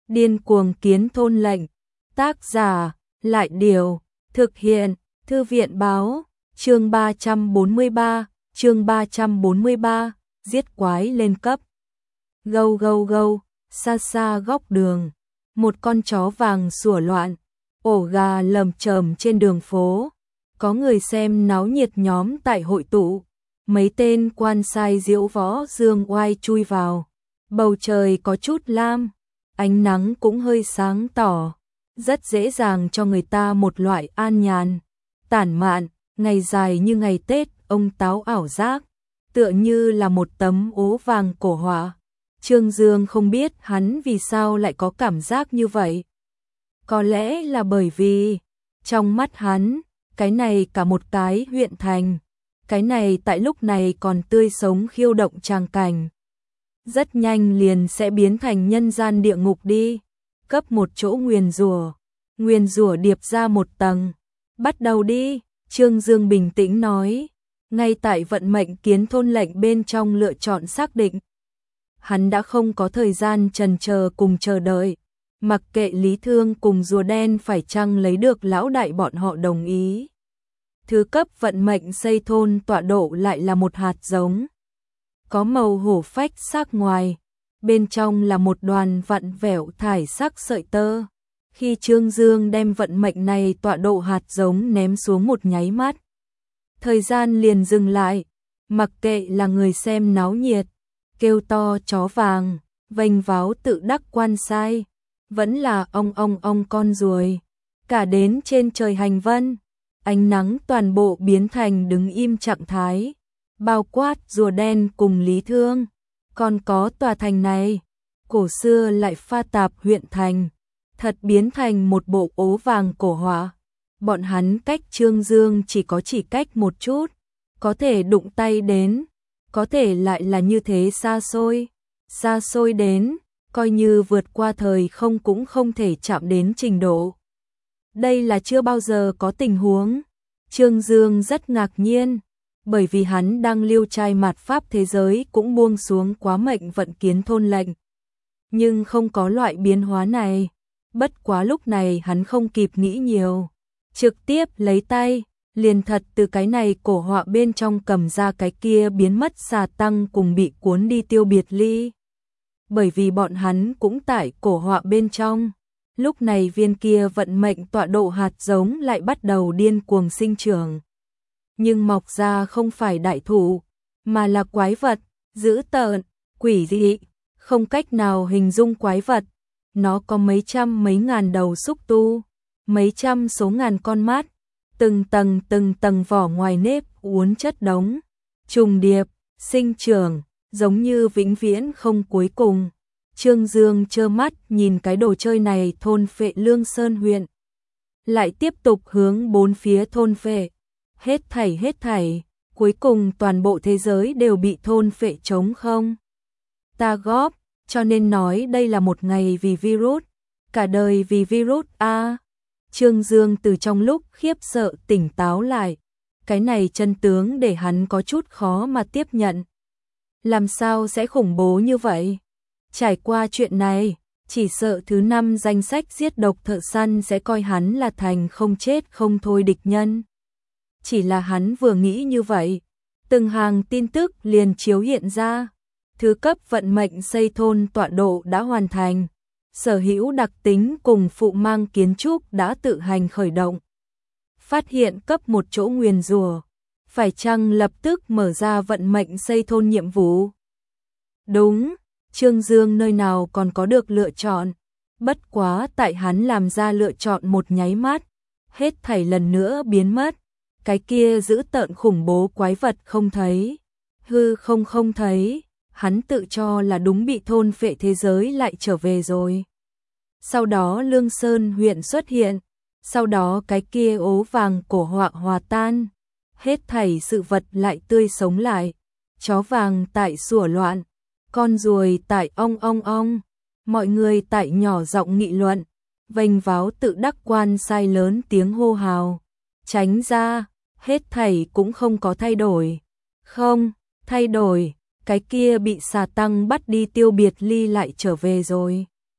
Điên cuồng kiến thôn lệnh. Tác giả, Lại Điều. Thực hiện, Thư viện báo. Chương 343, giết quái lên cấp. Gâu gâu gâu, xa xa góc đường. Một con chó vàng sủa loạn. Ổ gà lầm chởm trên đường phố. Có người xem náo nhiệt nhóm tại hội tụ. Mấy tên quan sai diễu võ dương oai chui vào. Bầu trời có chút lam. Ánh nắng cũng hơi sáng tỏ. Rất dễ dàng cho người ta một loại an nhàn, tản mạn, ngày dài như ngày Tết, ông táo ảo giác, tựa như là một tấm ố vàng cổ họa. Trương Dương không biết hắn vì sao lại có cảm giác như vậy. Có lẽ là bởi vì, trong mắt hắn, cái này cả một cái huyện thành, cái này tại lúc này còn tươi sống khiêu động tràng cảnh. Rất nhanh liền sẽ biến thành nhân gian địa ngục đi. Cấp một chỗ nguyền rủa điệp ra một tầng. Bắt đầu đi, Trương Dương bình tĩnh nói. Ngay tại vận mệnh kiến thôn lệnh bên trong lựa chọn xác định. Hắn đã không có thời gian chần chờ cùng chờ đợi. Mặc kệ Lý Thương cùng rùa đen phải chăng lấy được lão đại bọn họ đồng ý. Thứ cấp vận mệnh xây thôn tọa độ lại là một hạt giống. Có màu hổ phách sắc ngoài. Bên trong là một đoàn vặn vẹo thải sắc sợi tơ. Khi Trương Dương đem vận mệnh này tọa độ hạt giống ném xuống một nháy mắt. Thời gian liền dừng lại, mặc kệ là người xem náo nhiệt, kêu to chó vàng, vênh váo tự đắc quan sai, vẫn là ong con ruồi, cả đến trên trời hành vân, ánh nắng toàn bộ biến thành đứng im trạng thái, bao quát rùa đen cùng Lý Thương, còn có tòa thành này, cổ xưa lại pha tạp huyện thành, thật biến thành một bộ ố vàng cổ họa. Bọn hắn cách Trương Dương chỉ cách một chút, có thể đụng tay đến, có thể lại là như thế xa xôi đến, coi như vượt qua thời không cũng không thể chạm đến trình độ. Đây là chưa bao giờ có tình huống. Trương Dương rất ngạc nhiên, bởi vì hắn đang lưu trai mạt pháp thế giới cũng buông xuống quá mệnh vận kiến thôn lệnh. Nhưng không có loại biến hóa này, bất quá lúc này hắn không kịp nghĩ nhiều. Trực tiếp lấy tay, liền thật từ cái này cổ họa bên trong cầm ra cái kia biến mất xà tăng cùng bị cuốn đi tiêu biệt ly. Bởi vì bọn hắn cũng tại cổ họa bên trong, lúc này viên kia vận mệnh tọa độ hạt giống lại bắt đầu điên cuồng sinh trưởng. Nhưng mọc ra không phải đại thụ, mà là quái vật, dữ tợn, quỷ dị, không cách nào hình dung quái vật. Nó có mấy trăm mấy ngàn đầu xúc tu. Mấy trăm số ngàn con mắt, từng tầng vỏ ngoài nếp uốn chất đống, trùng điệp, sinh trưởng, giống như vĩnh viễn không cuối cùng. Trương Dương trơ mắt nhìn cái đồ chơi này thôn phệ Lương Sơn huyện. Lại tiếp tục hướng bốn phía thôn phệ, hết thảy, cuối cùng toàn bộ thế giới đều bị thôn phệ trống không. Ta góp, cho nên nói đây là một ngày vì virus, cả đời vì virus a. Trương Dương từ trong lúc khiếp sợ tỉnh táo lại, cái này chân tướng để hắn có chút khó mà tiếp nhận. Làm sao sẽ khủng bố như vậy? Trải qua chuyện này, chỉ sợ thứ 5 danh sách giết độc thợ săn sẽ coi hắn là thành không chết không thôi địch nhân. Chỉ là hắn vừa nghĩ như vậy, từng hàng tin tức liền chiếu hiện ra. Thứ cấp vận mệnh xây thôn tọa độ đã hoàn thành. Sở hữu đặc tính cùng phụ mang kiến trúc đã tự hành khởi động. Phát hiện cấp một chỗ nguyền rủa, phải chăng lập tức mở ra vận mệnh xây thôn nhiệm vụ? Đúng, Trương Dương nơi nào còn có được lựa chọn. Bất quá tại hắn làm ra lựa chọn một nháy mắt, hết thảy lần nữa biến mất. Cái kia dữ tợn khủng bố quái vật không thấy, hư không thấy. Hắn tự cho là đúng bị thôn phệ thế giới lại trở về rồi. Sau đó Lương Sơn huyện xuất hiện, sau đó cái kia ố vàng cổ họa hòa tan, hết thảy sự vật lại tươi sống lại, chó vàng tại sủa loạn, con ruồi tại ong, mọi người tại nhỏ giọng nghị luận, vênh váo tự đắc quan sai lớn tiếng hô hào, tránh ra, hết thảy cũng không có thay đổi, không, thay đổi. Cái kia bị xà tăng bắt đi tiêu biệt ly lại trở về rồi.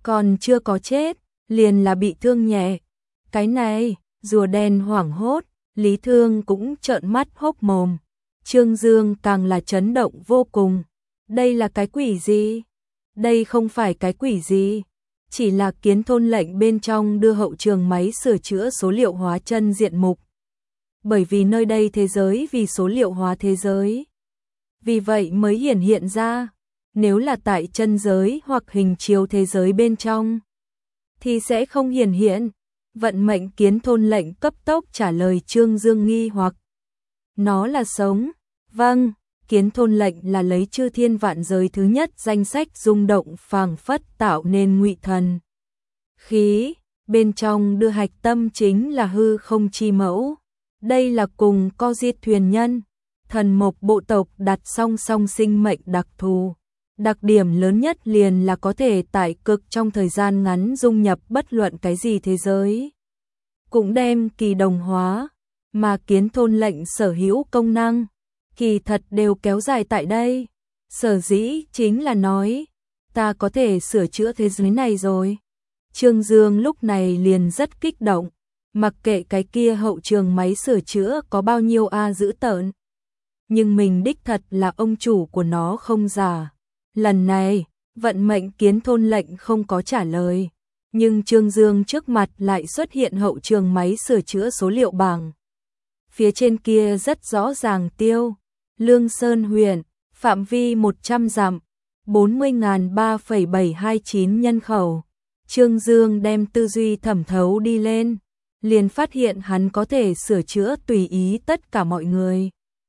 còn chưa có chết, liền là bị thương nhẹ. Cái này, rùa đen hoảng hốt, Lý Thương cũng trợn mắt hốc mồm. Trương Dương càng là chấn động vô cùng. Đây là cái quỷ gì? Đây không phải cái quỷ gì, chỉ là kiến thôn lệnh bên trong đưa hậu trường máy sửa chữa số liệu hóa chân diện mục. Bởi vì nơi đây thế giới vì số liệu hóa thế giới. Vì vậy mới hiển hiện ra, nếu là tại chân giới hoặc hình chiếu thế giới bên trong, thì sẽ không hiển hiện. Vận mệnh kiến thôn lệnh cấp tốc trả lời Trương Dương nghi hoặc. Nó là sống. Vâng, kiến thôn lệnh là lấy chư thiên vạn giới thứ nhất danh sách rung động phảng phất tạo nên ngụy thần. Khí, bên trong đưa hạch tâm chính là hư không chi mẫu. Đây là cùng co diệt thuyền nhân, thần mộc bộ tộc đặt song song sinh mệnh đặc thù. Đặc điểm lớn nhất liền là có thể tại cực trong thời gian ngắn dung nhập bất luận cái gì thế giới. Cũng đem kỳ đồng hóa, mà kiến thôn lệnh sở hữu công năng, kỳ thật đều kéo dài tại đây. Sở dĩ chính là nói, ta có thể sửa chữa thế giới này rồi. Trương Dương lúc này liền rất kích động, mặc kệ cái kia hậu trường máy sửa chữa có bao nhiêu dữ tợn. Nhưng mình đích thật là ông chủ của nó không giả. Lần này, vận mệnh kiến thôn lệnh không có trả lời, nhưng Trương Dương trước mặt lại xuất hiện hậu trường máy sửa chữa số liệu bảng. Phía trên kia rất rõ ràng tiêu, Lương Sơn huyện, phạm vi 100 dặm, 40.3,729 nhân khẩu. Trương Dương đem tư duy thẩm thấu đi lên, liền phát hiện hắn có thể sửa chữa tùy ý tất cả mọi người,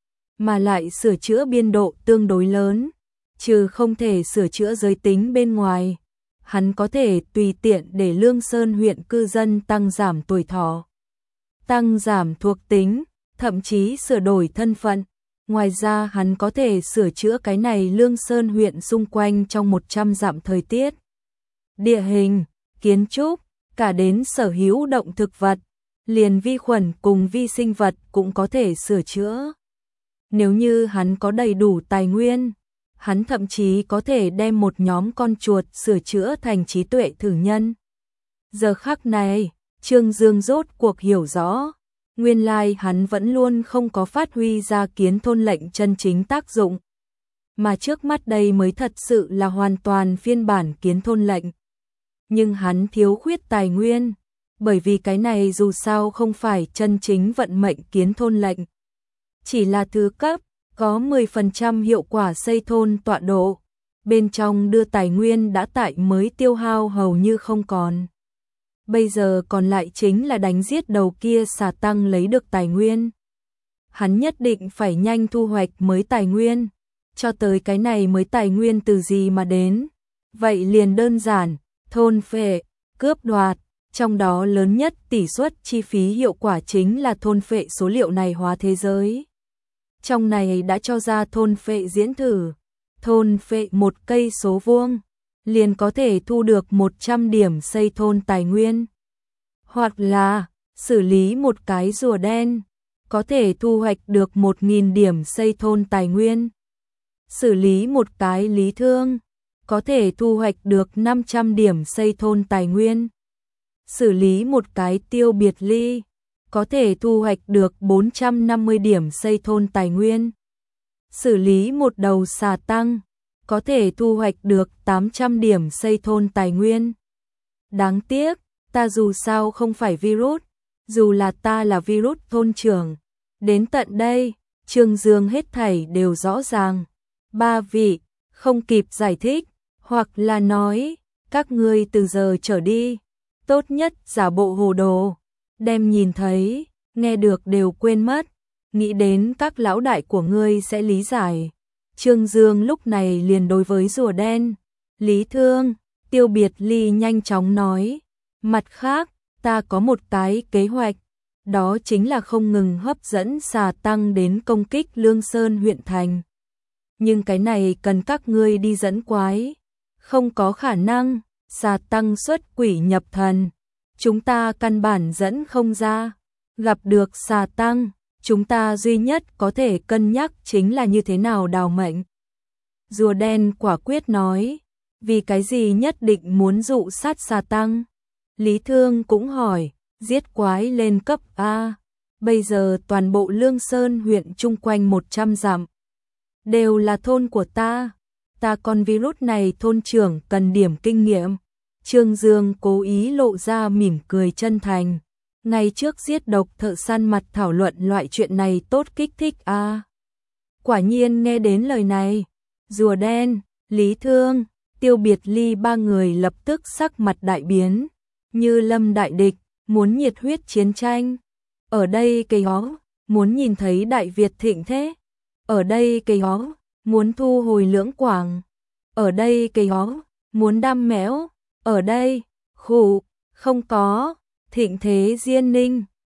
mà lại sửa chữa biên độ tương đối lớn. Trừ không thể sửa chữa giới tính bên ngoài, hắn có thể tùy tiện để Lương Sơn huyện cư dân tăng giảm tuổi thọ, tăng giảm thuộc tính, thậm chí sửa đổi thân phận. Ngoài ra hắn có thể sửa chữa cái này Lương Sơn huyện xung quanh trong 100 dặm thời tiết, địa hình, kiến trúc, cả đến sở hữu động thực vật, liền vi khuẩn cùng vi sinh vật cũng có thể sửa chữa. Nếu như hắn có đầy đủ tài nguyên, hắn thậm chí có thể đem một nhóm con chuột sửa chữa thành trí tuệ thử nhân. Giờ khắc này, Trương Dương rốt cuộc hiểu rõ, nguyên lai hắn vẫn luôn không có phát huy ra kiến thôn lệnh chân chính tác dụng, mà trước mắt đây mới thật sự là hoàn toàn phiên bản kiến thôn lệnh. Nhưng hắn thiếu khuyết tài nguyên, bởi vì cái này dù sao không phải chân chính vận mệnh kiến thôn lệnh, chỉ là thứ cấp, có 10% hiệu quả xây thôn tọa độ, bên trong đưa tài nguyên đã tại mới tiêu hao hầu như không còn. Bây giờ còn lại chính là đánh giết đầu kia xà tăng lấy được tài nguyên. Hắn nhất định phải nhanh thu hoạch mới tài nguyên, cho tới cái này mới tài nguyên từ gì mà đến. Vậy liền đơn giản, thôn phệ, cướp đoạt, trong đó lớn nhất tỷ suất chi phí hiệu quả chính là thôn phệ số liệu này hóa thế giới. Trong này đã cho ra thôn phệ diễn thử, thôn phệ một cây số vuông, liền có thể thu được 100 điểm xây thôn tài nguyên. Hoặc là, xử lý một cái rùa đen, có thể thu hoạch được 1.000 điểm xây thôn tài nguyên. Xử lý một cái Lý Thương, có thể thu hoạch được 500 điểm xây thôn tài nguyên. Xử lý một cái Tiêu Biệt Ly, có thể thu hoạch được 450 điểm xây thôn tài nguyên. Xử lý một đầu xà tăng, có thể thu hoạch được 800 điểm xây thôn tài nguyên. Đáng tiếc, ta dù sao không phải virus, dù là ta là virus thôn trưởng. Đến tận đây, Trương Dương hết thảy đều rõ ràng. Ba vị, không kịp giải thích, hoặc là nói, các ngươi từ giờ trở đi, tốt nhất giả bộ hồ đồ, đem nhìn thấy, nghe được đều quên mất, nghĩ đến các lão đại của ngươi sẽ lý giải. Trương Dương lúc này liền đối với rùa đen, Lý Thương, Tiêu Biệt Ly nhanh chóng nói, mặt khác, ta có một cái kế hoạch, đó chính là không ngừng hấp dẫn xà tăng đến công kích Lương Sơn huyện thành. Nhưng cái này cần các ngươi đi dẫn quái, không có khả năng, xà tăng xuất quỷ nhập thần, chúng ta căn bản dẫn không ra. Gặp được xà tăng, chúng ta duy nhất có thể cân nhắc chính là như thế nào đào mệnh. Rùa đen quả quyết nói, vì cái gì nhất định muốn dụ sát Sa Tăng? Lý Thương cũng hỏi, giết quái lên cấp A, bây giờ toàn bộ Lương Sơn huyện chung quanh 100 dặm đều là thôn của ta con virus này thôn trưởng cần điểm kinh nghiệm. Trương Dương cố ý lộ ra mỉm cười chân thành. Ngày trước giết độc thợ săn mặt thảo luận loại chuyện này tốt kích thích a. Quả nhiên nghe đến lời này, rùa đen, Lý Thương, Tiêu Biệt Ly ba người lập tức sắc mặt đại biến, như lâm đại địch, muốn nhiệt huyết chiến tranh. Ở đây cây hó, muốn nhìn thấy Đại Việt thịnh thế. Ở đây cây hó, muốn thu hồi Lưỡng Quảng. Ở đây cây hó, muốn đam mẽo. Ở đây, khủ, không có, thịnh thế Diên Ninh.